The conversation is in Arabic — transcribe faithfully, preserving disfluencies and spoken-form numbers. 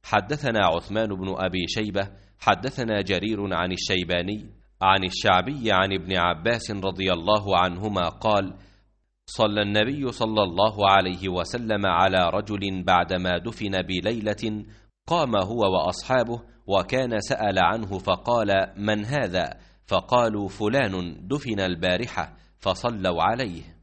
حدثنا عثمان بن أبي شيبة حدثنا جرير عن الشيباني عن الشعبي عن ابن عباس رضي الله عنهما قال: صلى النبي صلى الله عليه وسلم على رجل بعدما دفن بليلة، قام هو وأصحابه، وكان سأل عنه فقال: من هذا؟ فقالوا: فلان دفن البارحة، فصلوا عليه.